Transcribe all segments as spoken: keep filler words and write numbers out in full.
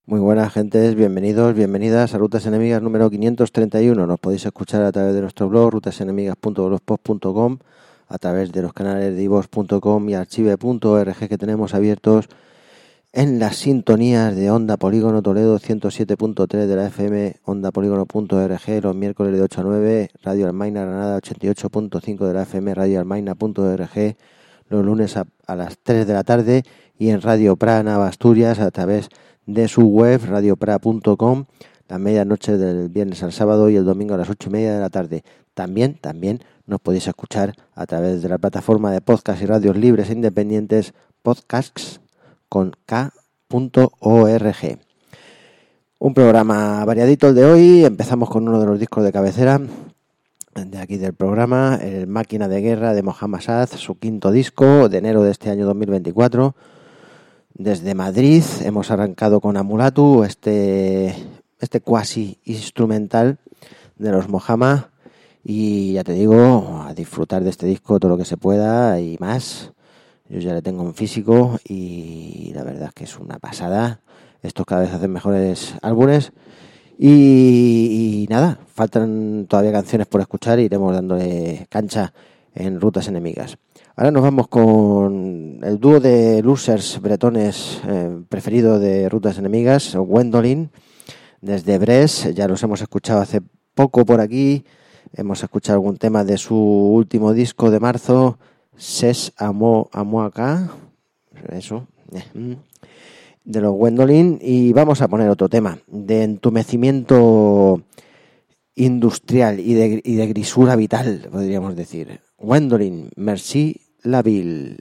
Muy buenas gentes, bienvenidos, bienvenidas a Rutas Enemigas número quinientos treinta y uno. Nos podéis escuchar a través de nuestro blog rutas enemigas punto blogspot punto com, a través de los canales de iVoox punto com y archive punto org que tenemos abiertos en las sintonías de Onda Polígono Toledo ciento siete punto tres de la F M, onda polígono punto org, los miércoles de ocho a nueve, Radio Almaina Granada ochenta y ocho punto cinco de la F M, radio almaina punto org, los lunes a, a las tres de la tarde y en Radio Prana Asturias a través de su web radio pra punto com, la medianoche del viernes al sábado y el domingo a las ocho y media de la tarde. También, también nos podéis escuchar a través de la plataforma de podcast y radios libres e independientes Podcasts con k punto org. Un programa variadito el de hoy. Empezamos con uno de los discos de cabecera de aquí del programa, el Máquina de Guerra de Mohammad Saad, su quinto disco de enero de este año dos mil veinticuatro. Desde Madrid hemos arrancado con Amulatu, este, este cuasi instrumental de los Mohammad, y ya te digo, a disfrutar de este disco todo lo que se pueda y más. Yo ya le tengo en físico y la verdad es que es una pasada. Estos cada vez hacen mejores álbumes y, y nada, faltan todavía canciones por escuchar y iremos dándole cancha en Rutas Enemigas. Ahora nos vamos con el dúo de losers bretones eh, preferido de Rutas Enemigas, Gwendolyn, desde Brest. Ya los hemos escuchado hace poco por aquí. Hemos escuchado algún tema de su último disco de marzo, Ses Amo Amo Acá, eso, de los Gwendolyn. Y vamos a poner otro tema de entumecimiento industrial y de, y de grisura vital, podríamos decir. Gwendolyn, Merci la Ville.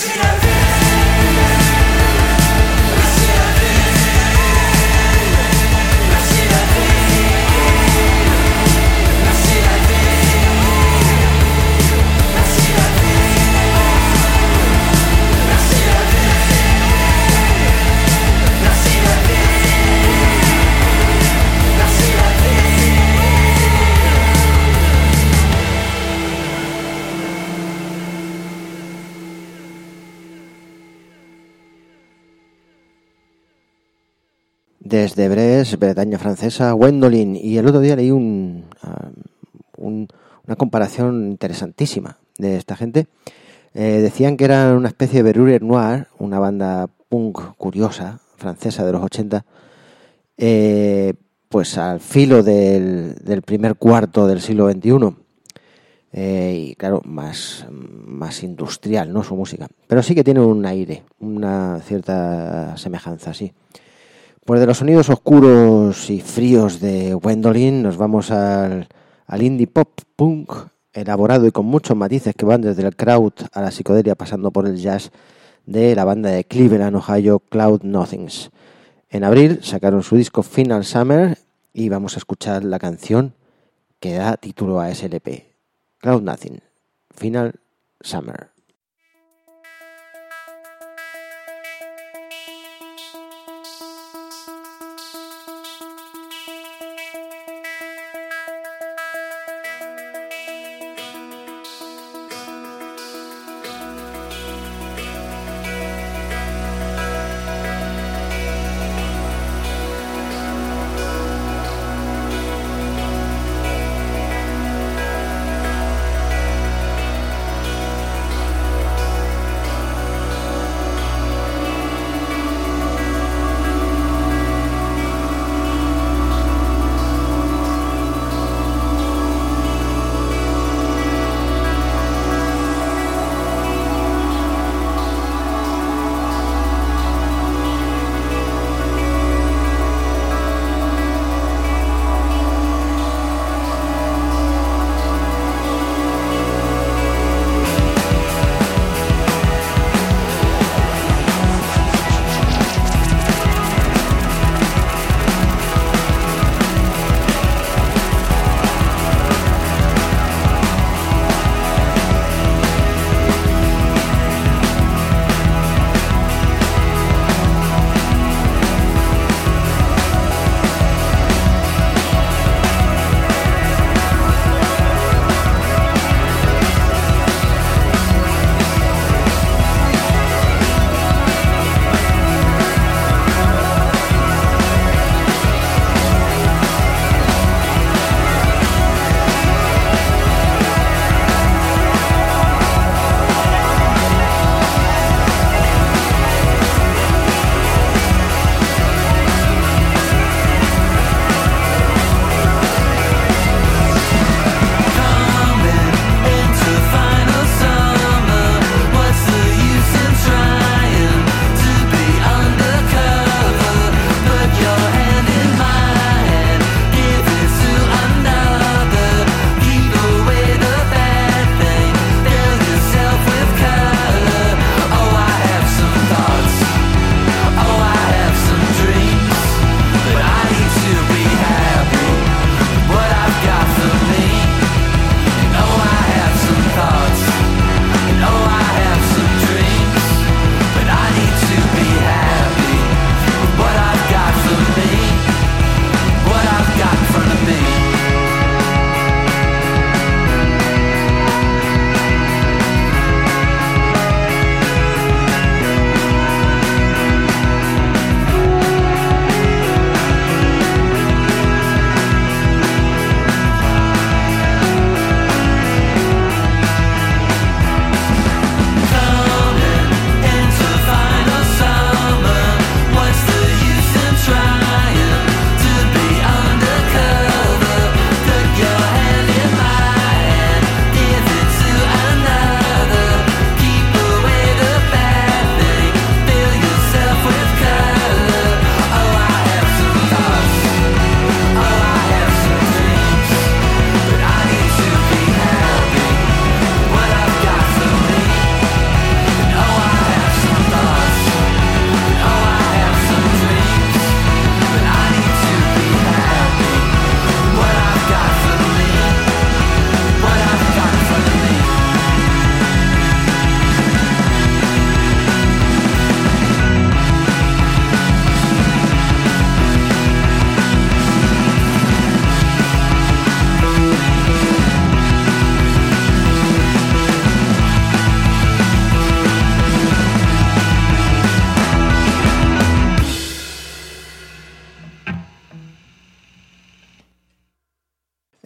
Desde Brest, Bretaña francesa, Gwendolen. Y el otro día leí un, uh, un, una comparación interesantísima de esta gente. Eh, decían que eran una especie de Berrurier Noir, una banda punk curiosa, francesa de los ochenta, eh, pues al filo del, del primer cuarto del siglo veintiuno. Eh, y claro, más, más industrial, ¿no?, su música. Pero sí que tiene un aire, una cierta semejanza, sí. Pues de los sonidos oscuros y fríos de Gwendolen nos vamos al, al indie pop punk elaborado y con muchos matices que van desde el crowd a la psicodelia pasando por el jazz de la banda de Cleveland, Ohio, Cloud Nothings. En abril sacaron su disco Final Summer y vamos a escuchar la canción que da título a ese L P, Cloud Nothing, Final Summer.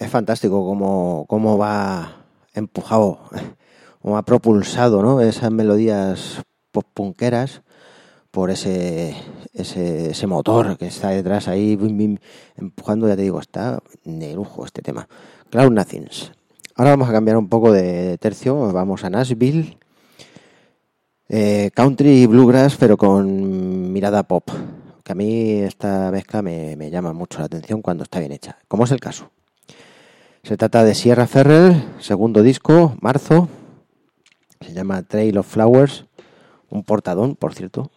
es fantástico cómo, cómo va empujado, cómo ha propulsado, ¿no? Esas melodías post-punkeras por ese, ese ese motor que está detrás ahí bim, bim, empujando. Ya te digo, está de lujo este tema. Cloud Nothings. Ahora vamos a cambiar un poco de tercio, vamos a Nashville. Eh, country y bluegrass, pero con mirada pop, que a mí esta mezcla me, me llama mucho la atención cuando está bien hecha, como es el caso. Se trata de Sierra Ferrell, segundo disco, marzo, se llama Trail of Flowers, un portadón, por cierto.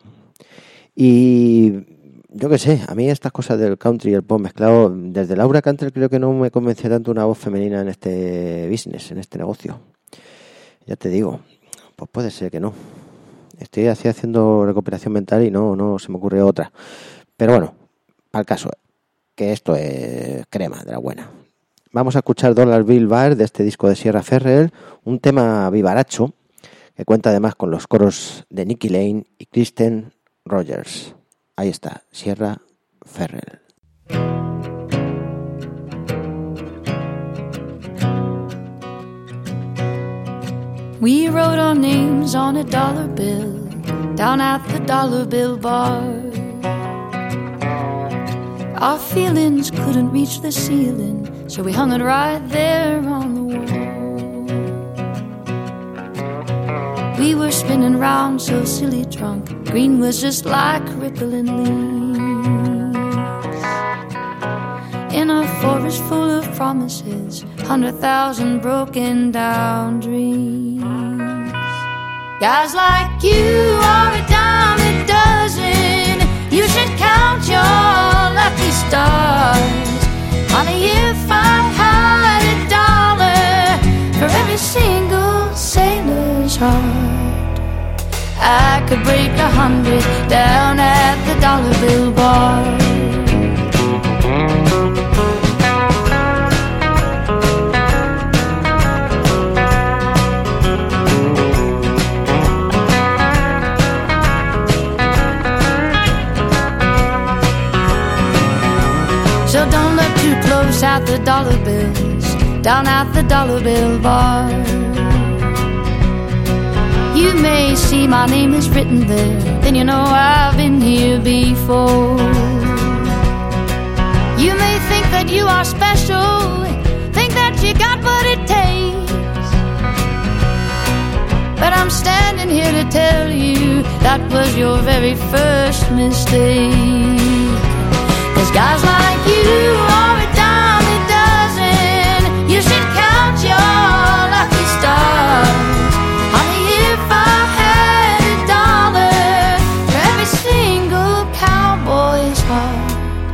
Y yo qué sé, a mí estas cosas del country y el pop mezclado, desde Laura Cantrell creo que no me convencía tanto una voz femenina en este business, en este negocio. Ya te digo, pues puede ser que no. Estoy así haciendo recuperación mental y no, no se me ocurre otra. Pero bueno, al caso, que esto es crema de la buena. Vamos a escuchar Dollar Bill Bar de este disco de Sierra Ferrell, un tema vivaracho que cuenta además con los coros de Nicky Lane y Kristen Rogers. Ahí está, Sierra Ferrell. We wrote our names on a dollar bill down at the dollar bill bar. Our feelings couldn't reach the ceiling, so we hung it right there on the wall. We were spinning round so silly drunk, green was just like rippling leaves. In a forest full of promises, hundred thousand broken down dreams. Guys like you are a dime a dozen. You should count your lucky stars. Honey, if I had a dollar for every single sailor's heart, I could break a hundred down at the dollar bill bar. So don't look too close at the dollar bills down at the dollar bill bar. You may see my name is written there, then you know I've been here before. You may think that you are special, think that you got what it takes, but I'm standing here to tell you that was your very first mistake. Cause guys like you are a dime a dozen. You should count your lucky stars. Honey, if I had a dollar for every single cowboy's heart,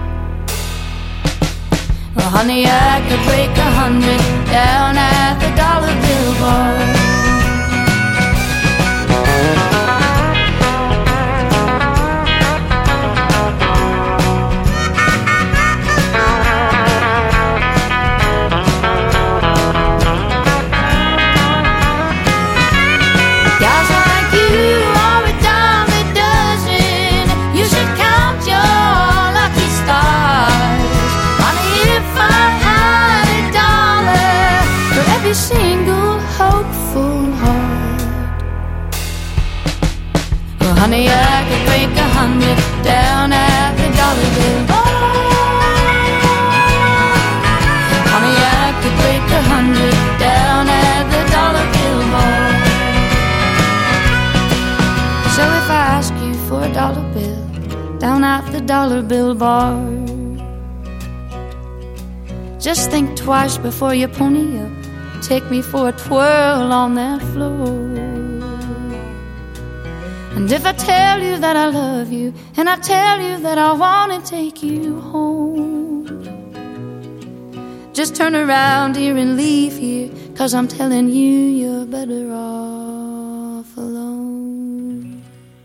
well, honey, I could break a hundred down at the dollar bill bar. Single hopeful heart, well, honey, I could break a hundred down at the dollar bill bar. Honey, I could break a hundred down at the dollar bill bar. So if I ask you for a dollar bill down at the dollar bill bar, just think twice before you pony up. Take me for a twirl on that floor. And if I tell you that I love you, and I tell you that I want to take you home, just turn around here and leave here, cause I'm telling you you're better off alone.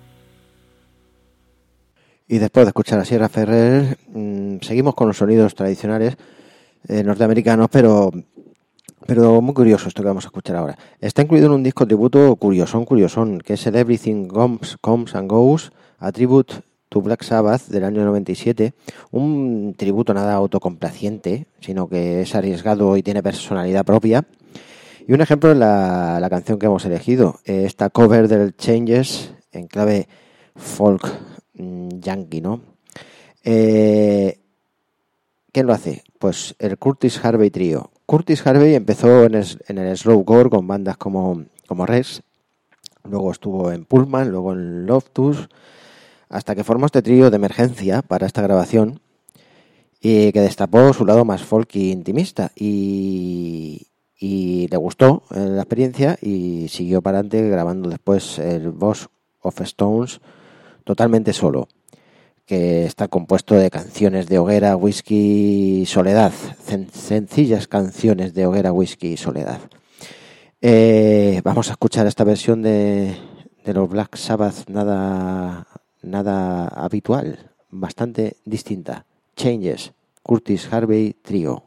Y después de escuchar a Sierra Ferrell, mmm, seguimos con los sonidos tradicionales eh, norteamericanos, pero... Pero muy curioso esto que vamos a escuchar ahora. Está incluido en un disco tributo curiosón, curiosón, que es el Everything Comes, Comes and Goes, a Tribute to Black Sabbath del año noventa y siete, un tributo nada autocomplaciente, sino que es arriesgado y tiene personalidad propia. Y un ejemplo es la, la canción que hemos elegido, esta cover del Changes en clave folk mmm, yankee, ¿no? Eh, ¿Quién lo hace? Pues el Curtis Harvey Trio. Curtis Harvey empezó en el, en el slowcore con bandas como, como Rex, luego estuvo en Pullman, luego en Loftus, hasta que formó este trío de emergencia para esta grabación y que destapó su lado más folk y intimista y, y le gustó la experiencia y siguió para adelante grabando después el Boss of Stones totalmente solo, que está compuesto de canciones de hoguera, whisky y soledad, sencillas canciones de hoguera, whisky y soledad. Eh, vamos a escuchar esta versión de, de los Black Sabbath, nada, nada habitual, bastante distinta. Changes, Curtis Harvey Trio.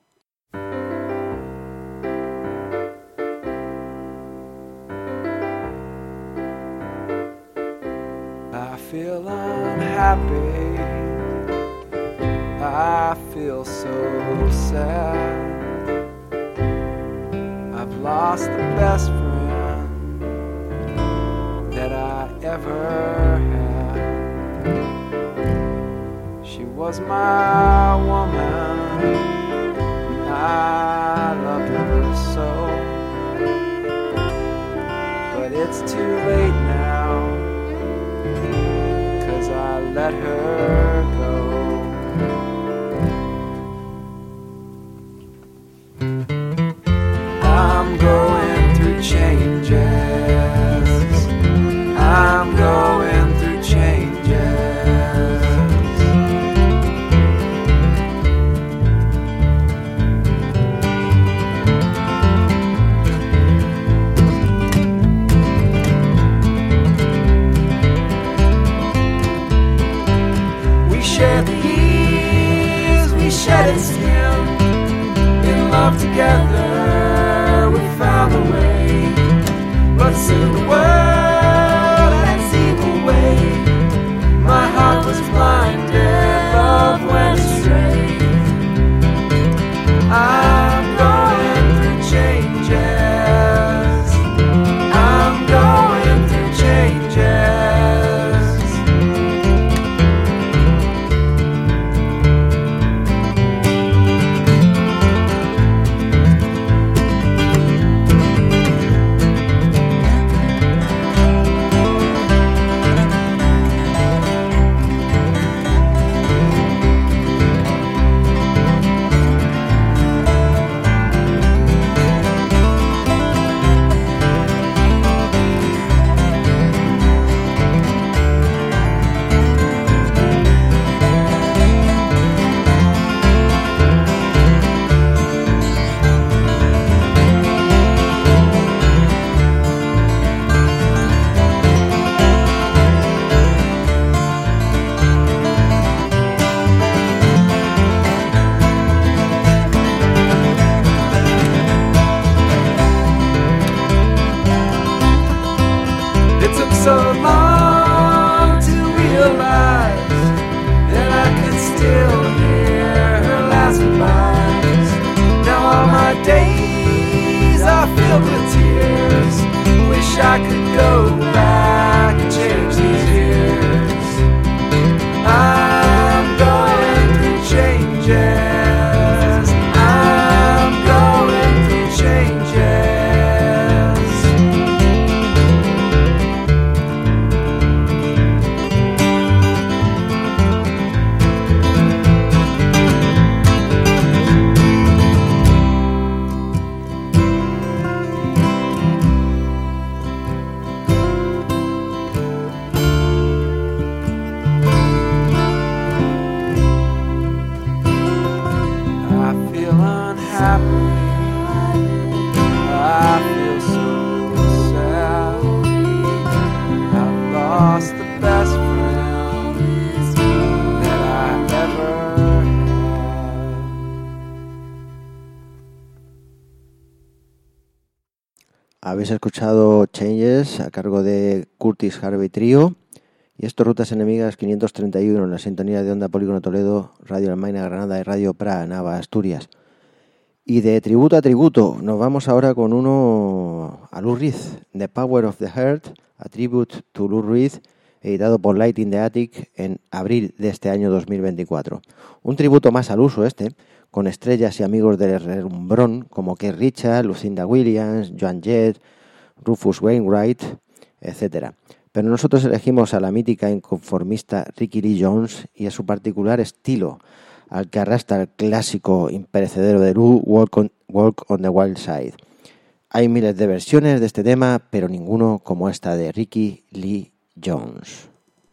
I feel unhappy, I feel so sad, I've lost the best friend that I ever had. She was my woman, I loved her so, but it's too late now, I let her go. I'm going through changes, I'm going through changes. Shed the years, we shedded skin. In love together, we found a way. But soon the world had its evil way. My heart was blinded, love went astray. I'm going through changes, I'm going through changes. So long to realize that I can still hear her last goodbyes. Now all my days are filled with tears. Wish I could go back and change these years. I'm going through changes, I'm going through changes. Habéis escuchado Changes a cargo de Curtis Harvey Trio Y esto Rutas Enemigas quinientos treinta y uno en la sintonía de Onda Polígono Toledo, Radio Almaina Granada y Radio Pra Nava Asturias. Y de tributo a tributo, nos vamos ahora con uno a Lou Reed, The Power of the Heart, a tribute to Lou Reed, editado por Light in the Attic en abril de este año dos mil veinticuatro. Un tributo más al uso este, con estrellas y amigos del relumbrón como Keith Richards, Lucinda Williams, Joan Jett, Rufus Wainwright, etcétera. Pero nosotros elegimos a la mítica inconformista Rickie Lee Jones y a su particular estilo, al que arrastra el clásico imperecedero de Lou, Walk on, Walk on the Wild Side. Hay miles de versiones de este tema, pero ninguno como esta de Rickie Lee Jones.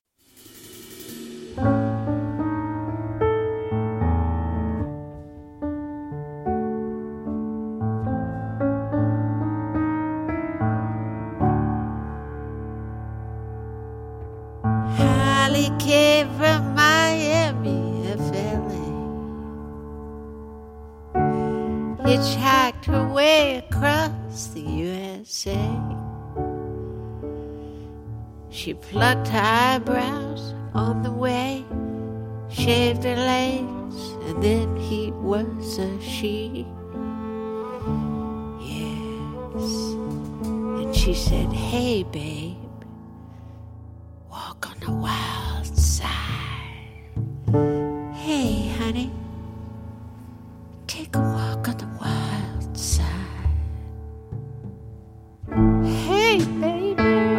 Holly came from Miami, F L A. Hitchhiked her way across the U S A. She plucked her eyebrows on the way, shaved her legs, and then he was a she. Yes. And she said, hey, babe, walk on the wild side. Hey, honey, take a walk on the wild side. Hey, baby,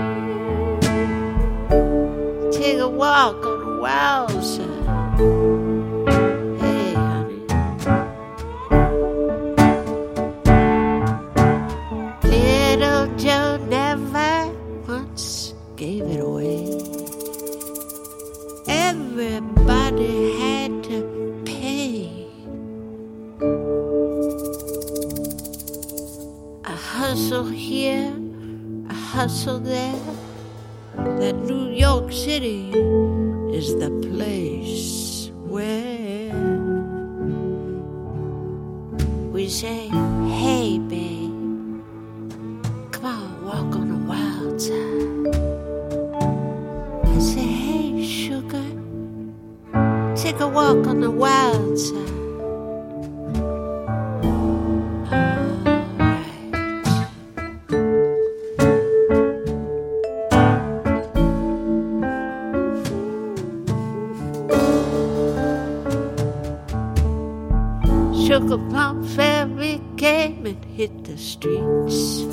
take a walk on the wild side. Hey, honey. Little Joe never once gave it away. Everybody had to pay. A hustle here, a hustle there. That New York City is the place where we say, hey, babe, come on, walk on the wild side. I say, hey, sugar, take a walk on the wild side. Sugar Plum Fairy came and hit the streets,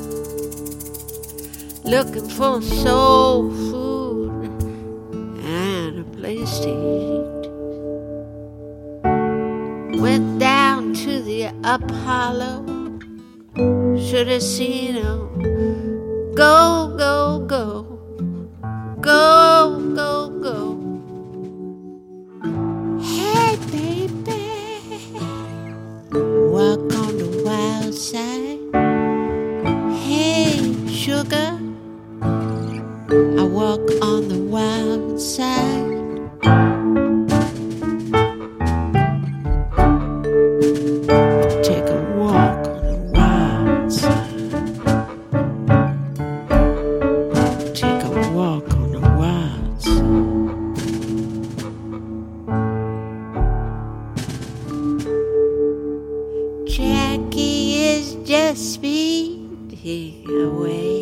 looking for soul food and a place to eat. Went down to the Apollo, should have seen him go, go, go, go, go, go. Hey, baby, walk on the wild side. Hey, sugar, I walk on the wild side. Take a walk on the wild side. Take a walk on the wild side. Jackie is just speeding away.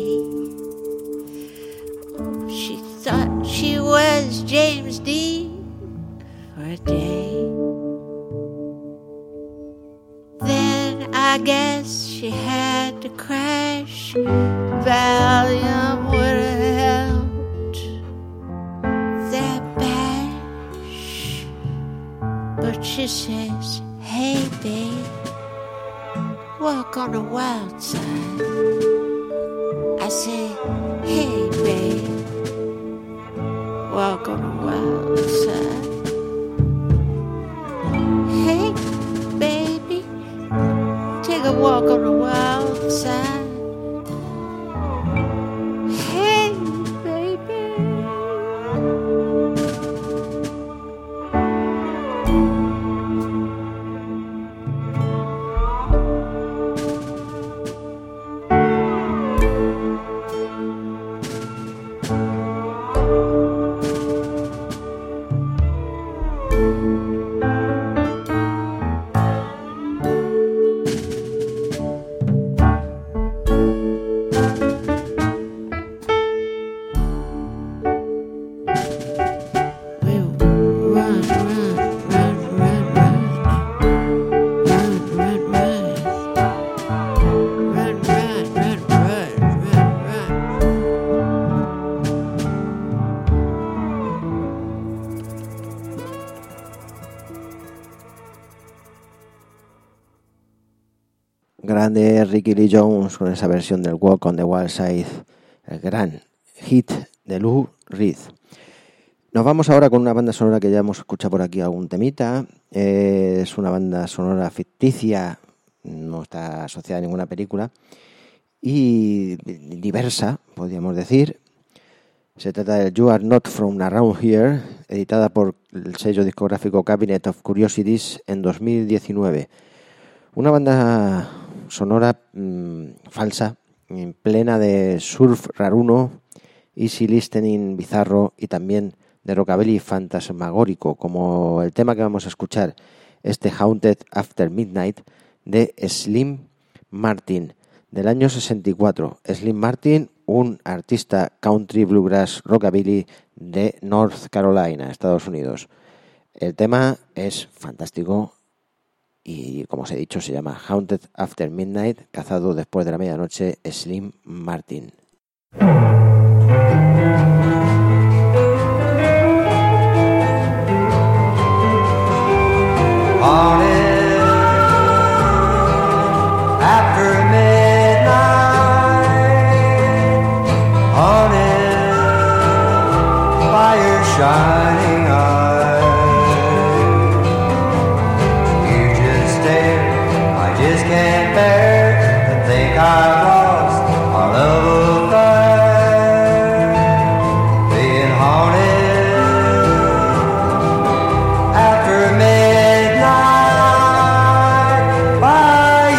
She thought she was James Dean for a day. Then I guess she had to crash. Valium would have helped that bash. But she says, hey, babe, walk on the wild side. I say, hey, babe, walk on the wild side. Hey, baby, take a walk on the wild side. Hey, baby. Grande Ricky Lee Jones con esa versión del Walk on the Wild Side, el gran hit de Lou Reed. Nos vamos ahora con una banda sonora que ya hemos escuchado por aquí algún temita. Eh, es una banda sonora ficticia, no está asociada a ninguna película y diversa, podríamos decir. Se trata de You Are Not From Around Here, editada por el sello discográfico Cabinet of Curiosities en dos mil diecinueve. Una banda sonora mmm, falsa, en plena de surf raruno, easy listening bizarro y también de rockabilly fantasmagórico, como el tema que vamos a escuchar, este Haunted After Midnight de Slim Martin, del año sesenta y cuatro. Slim Martin, un artista country bluegrass rockabilly de North Carolina, Estados Unidos. El tema es fantástico y, como os he dicho, se llama Haunted After Midnight, cazado después de la medianoche, Slim Martin. After midnight, haunted by your shining eyes, you just stare, I just can't bear to think I've lost our love affair, being haunted after midnight by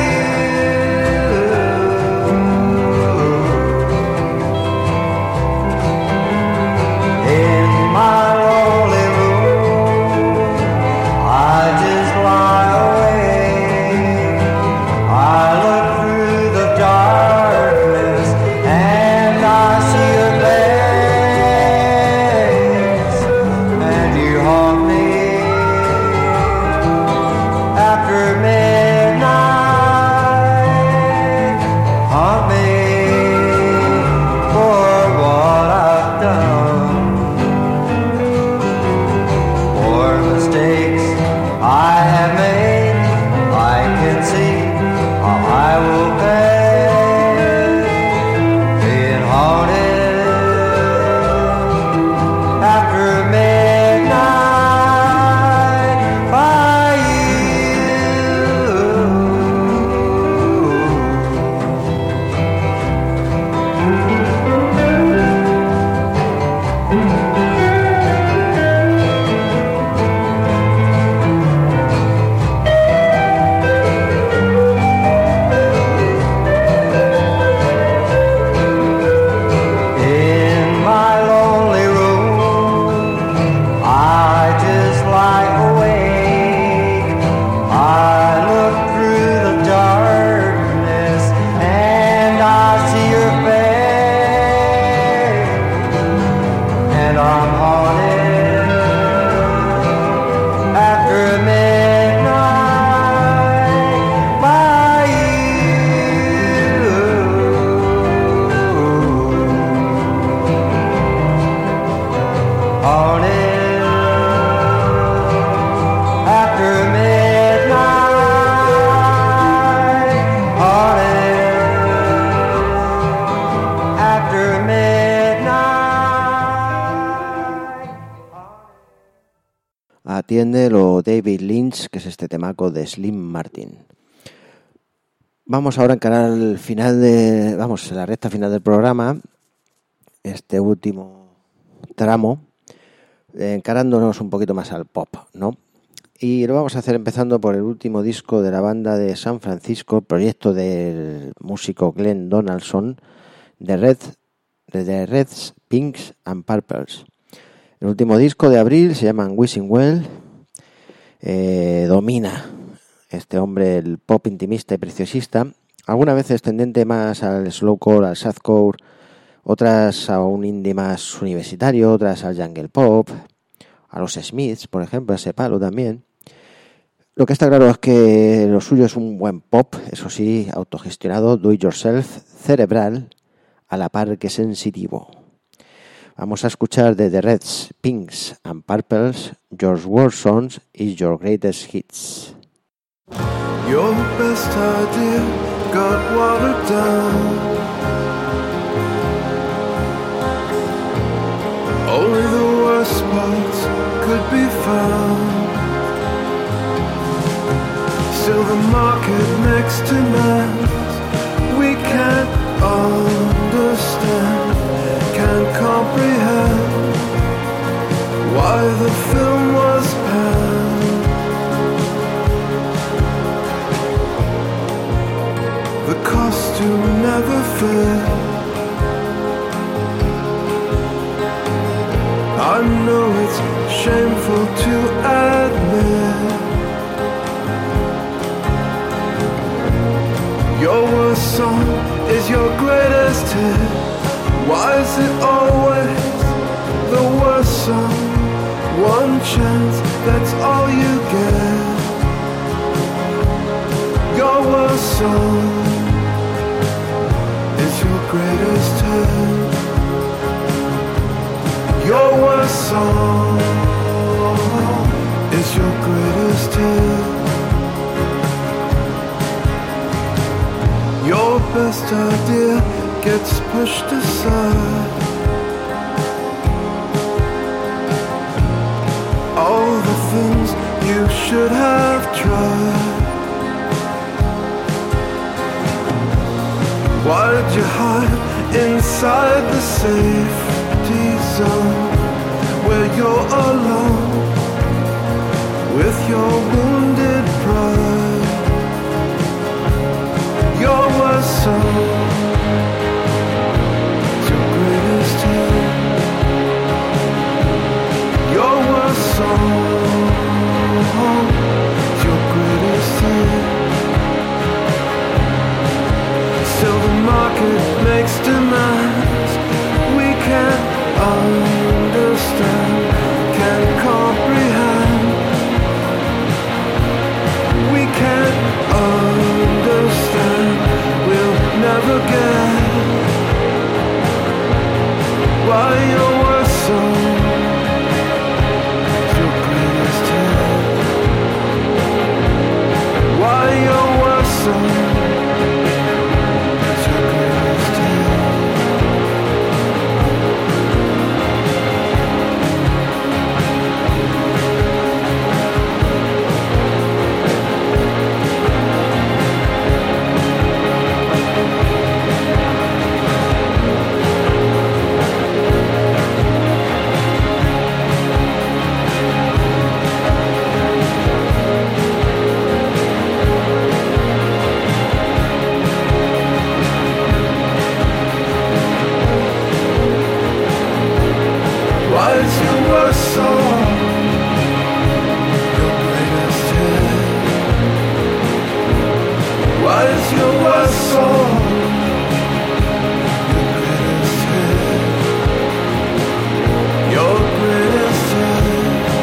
in my lonely room, I just lie awake. I look through the darkness and I see your face, and you haunt me after midnight. Haunt me for what I've done, for mistakes I have made. I can see how I will pay, being haunted after midnight by in my lonely room, I just lie awake. I look through the darkness and I see your face, and I'm haunted after midnight by you. Haunted after midnight, haunted after midnight. Atiéndelo David Lynch, que es este temaco de Slim Martin. Vamos ahora a encarar el final de, vamos, la recta final del programa, este último tramo, eh, encarándonos un poquito más al pop, ¿no? Y lo vamos a hacer empezando por el último disco de la banda de San Francisco, proyecto del músico Glenn Donaldson, de Red, de The Reds, Pinks and Purples. El último disco de abril se llama Wishing Well. Eh, domina este hombre el pop intimista y preciosista, algunas veces tendente más al slowcore, al softcore, otras a un indie más universitario, otras al jungle pop, a los Smiths, por ejemplo, a ese palo también. Lo que está claro es que lo suyo es un buen pop, eso sí, autogestionado, do it yourself, cerebral, a la par que sensitivo. Vamos a escuchar de The Reds, Pinks and Purples, Your War Songs is Your Greatest Hits. Your best idea got watered down. Only the worst parts could be found. Still the market makes demands we can't understand, can't comprehend why the film was panned. The costume never fit. I know it's shameful to admit. Your worst song is your greatest hit. Why is it always the worst song? One chance, that's all you get. Your worst song is your greatest hit. Your worst song is your greatest hit. Your best idea gets pushed aside. All the things you should have tried. Why did you hide inside the safety zone where you're alone with your wounded pride? Your worst song is your greatest hit. Your worst song is your greatest hit. Still the market makes demands we can't understand, can't comprehend. We can't understand, we'll never get why your worst song is your greatest hit. Why your worst song is your greatest hit. Why is your worst song your greatest hit? Why is your worst song your greatest hit? Your greatest hit.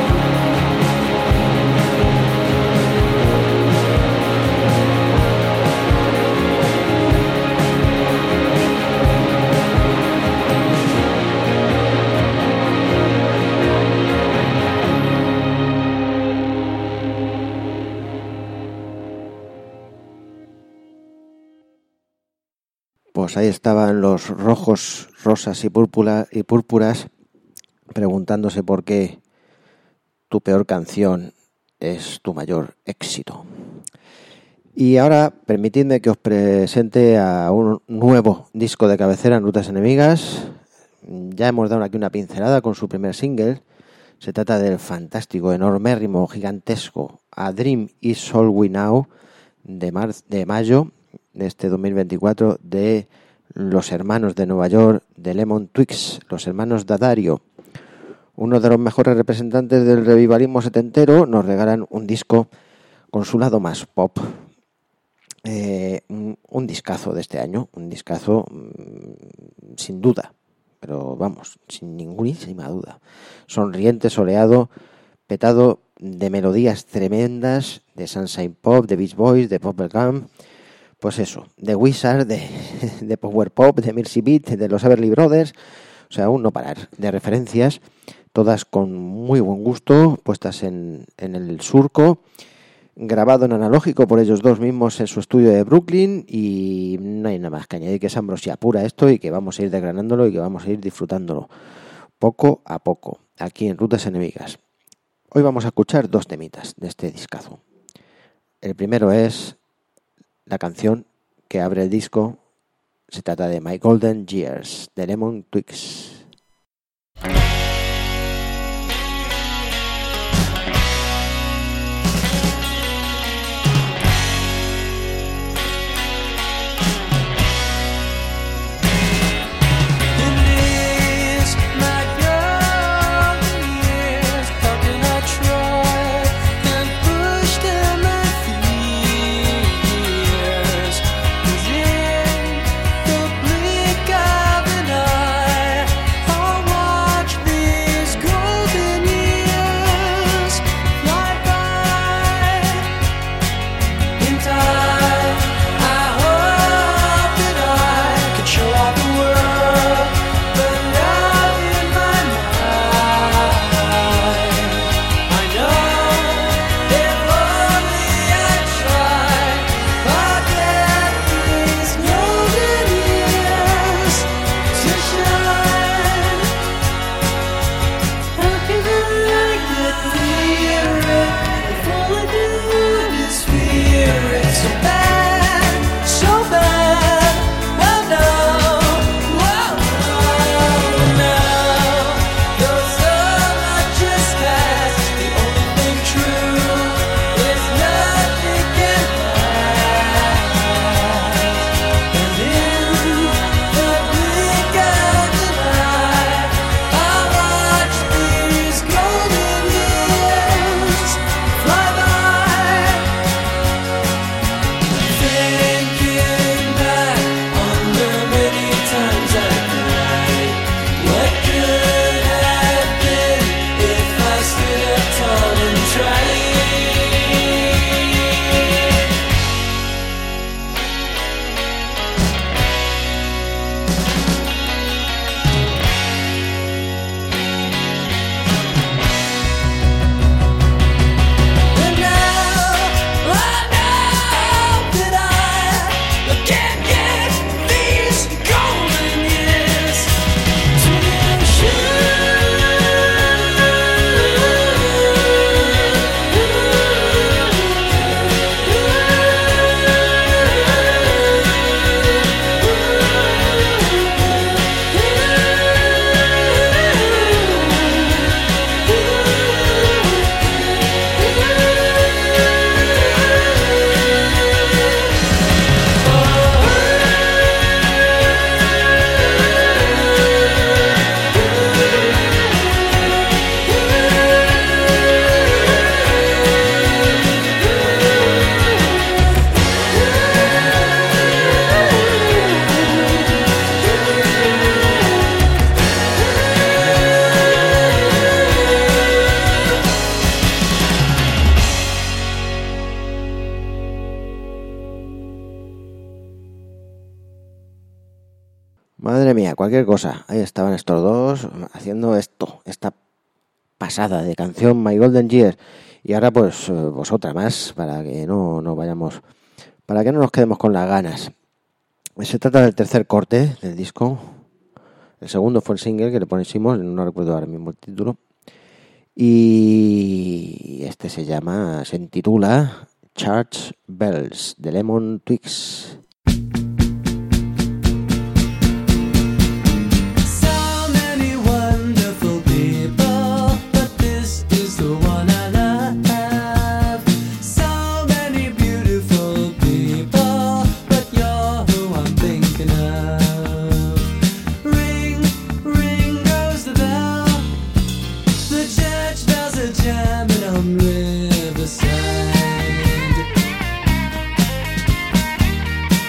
Pues ahí estaban los rojos, rosas y, púrpura, y púrpuras preguntándose por qué tu peor canción es tu mayor éxito. Y ahora permitidme que os presente a un nuevo disco de cabecera en Rutas Enemigas. Ya hemos dado aquí una pincelada con su primer single. Se trata del fantástico, enormérrimo, gigantesco A Dream Is All We Know de, mar- de mayo de este dos mil veinticuatro de los hermanos de Nueva York de Lemon Twigs, los hermanos D'Addario, uno de los mejores representantes del revivalismo setentero. Nos regalan un disco con su lado más pop, eh, un, un discazo de este año, un discazo mmm, sin duda, pero vamos, sin ninguna duda, sonriente, soleado, petado de melodías tremendas, de Sunshine Pop, de Beach Boys, de Bubblegum, pues eso, de Wizard, de, de Power Pop, de Mercy Beat, de los Everly Brothers, o sea, un no parar de referencias, todas con muy buen gusto, puestas en, en el surco, grabado en analógico por ellos dos mismos en su estudio de Brooklyn, y no hay nada más que añadir, que es ambrosía pura esto, y que vamos a ir desgranándolo y que vamos a ir disfrutándolo poco a poco aquí en Rutas Enemigas. Hoy vamos a escuchar dos temitas de este discazo. El primero es la canción que abre el disco, se trata de My Golden Years de Lemon Twigs. Madre mía, cualquier cosa. Ahí estaban estos dos haciendo esto, esta pasada de canción My Golden Years. Y ahora pues, pues otra más, para que no, no vayamos, para que no nos quedemos con las ganas. Se trata del tercer corte del disco. El segundo fue el single que le pusimos, no recuerdo ahora mismo el título. Y este se llama, se intitula Church Bells de Lemon Twigs. Riverside.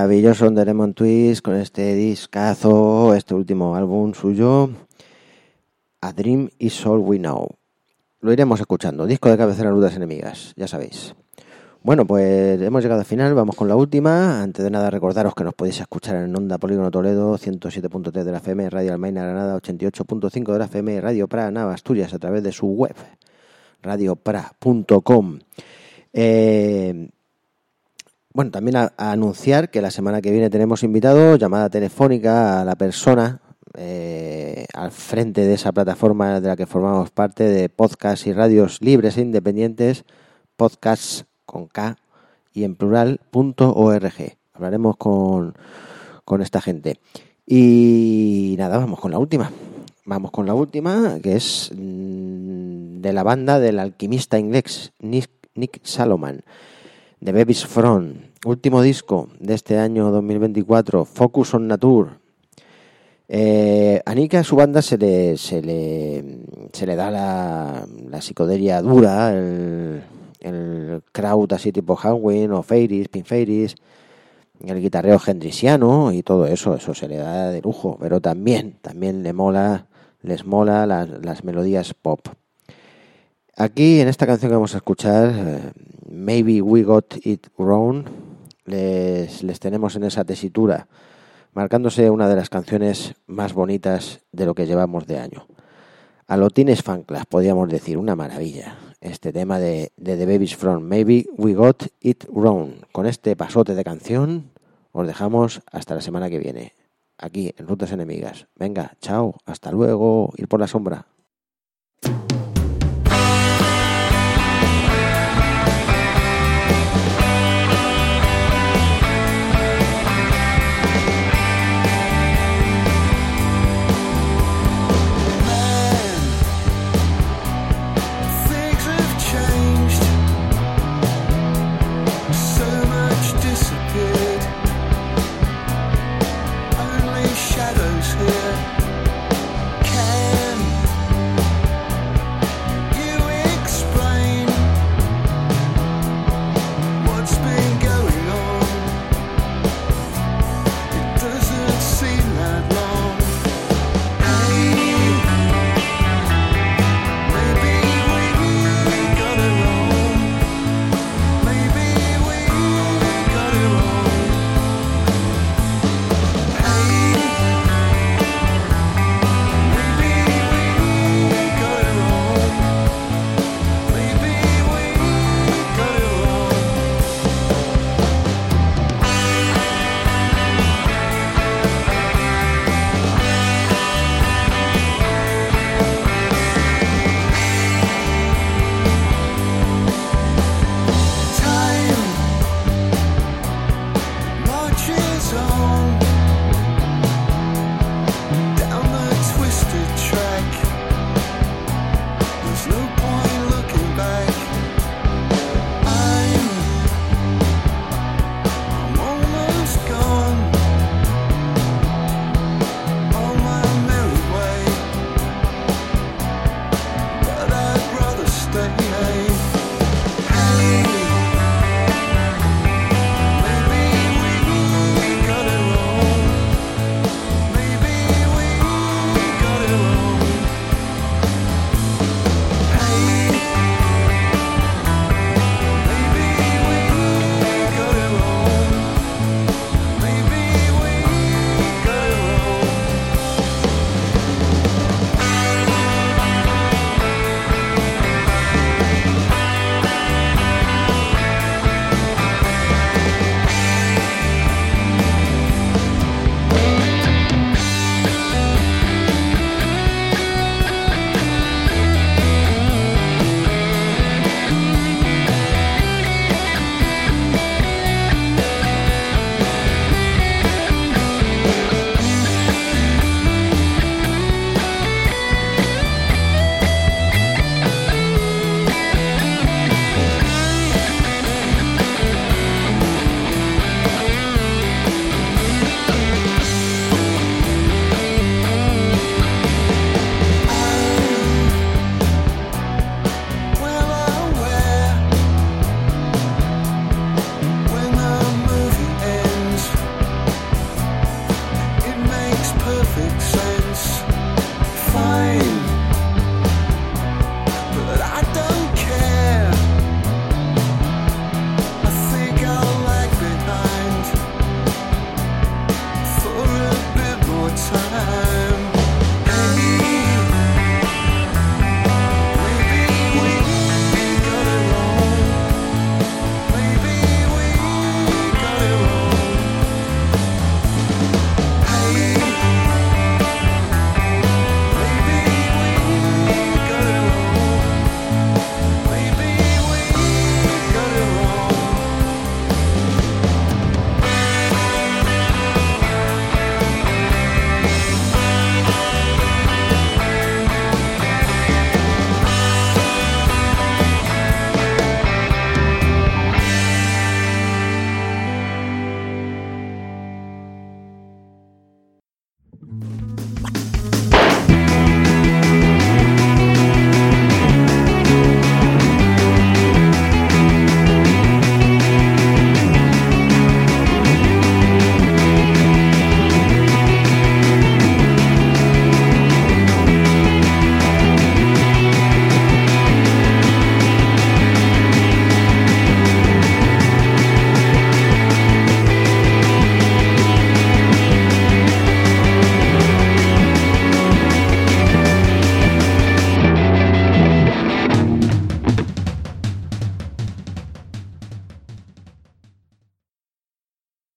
maravilloso de Lemon Twist con este discazo, este último álbum suyo, A Dream Is All We Know. Lo iremos escuchando, disco de cabecera Rutas Enemigas, ya sabéis. Bueno, pues hemos llegado al final, vamos con la última. Antes de nada recordaros que nos podéis escuchar en Onda Polígono Toledo, ciento siete punto tres de la F M, Radio Almaina Granada, ochenta y ocho punto cinco de la F M, Radio Pra Nava Asturias a través de su web, radio pra punto com. Eh... Bueno, también a, a anunciar que la semana que viene tenemos invitado, llamada telefónica a la persona eh, al frente de esa plataforma de la que formamos parte, de podcasts y radios libres e independientes, podcasts con K y en plural punto org. Hablaremos con, con esta gente. Y nada, vamos con la última. Vamos con la última, que es mmm, de la banda del alquimista inglés Nick, Nick Saloman. The Baby's Front, último disco de este año dos mil veinticuatro, Focus on Nature. Eh, a Nick, a su banda se le se le se le da la, la psicodelia dura, el, el crowd así tipo Halloween o Fairies, Pin Fairies, el guitarreo hendriciano y todo eso, eso se le da de lujo, pero también también le mola, les mola las, las melodías pop. Aquí, en esta canción que vamos a escuchar, uh, Maybe We Got It Wrong, les, les tenemos en esa tesitura, marcándose una de las canciones más bonitas de lo que llevamos de año. A lo Teenage Fanclass, podríamos decir, una maravilla, este tema de, de The Baby's Front, Maybe We Got It Wrong. Con este pasote de canción, os dejamos hasta la semana que viene, aquí en Rutas Enemigas. Venga, chao, hasta luego, ir por la sombra.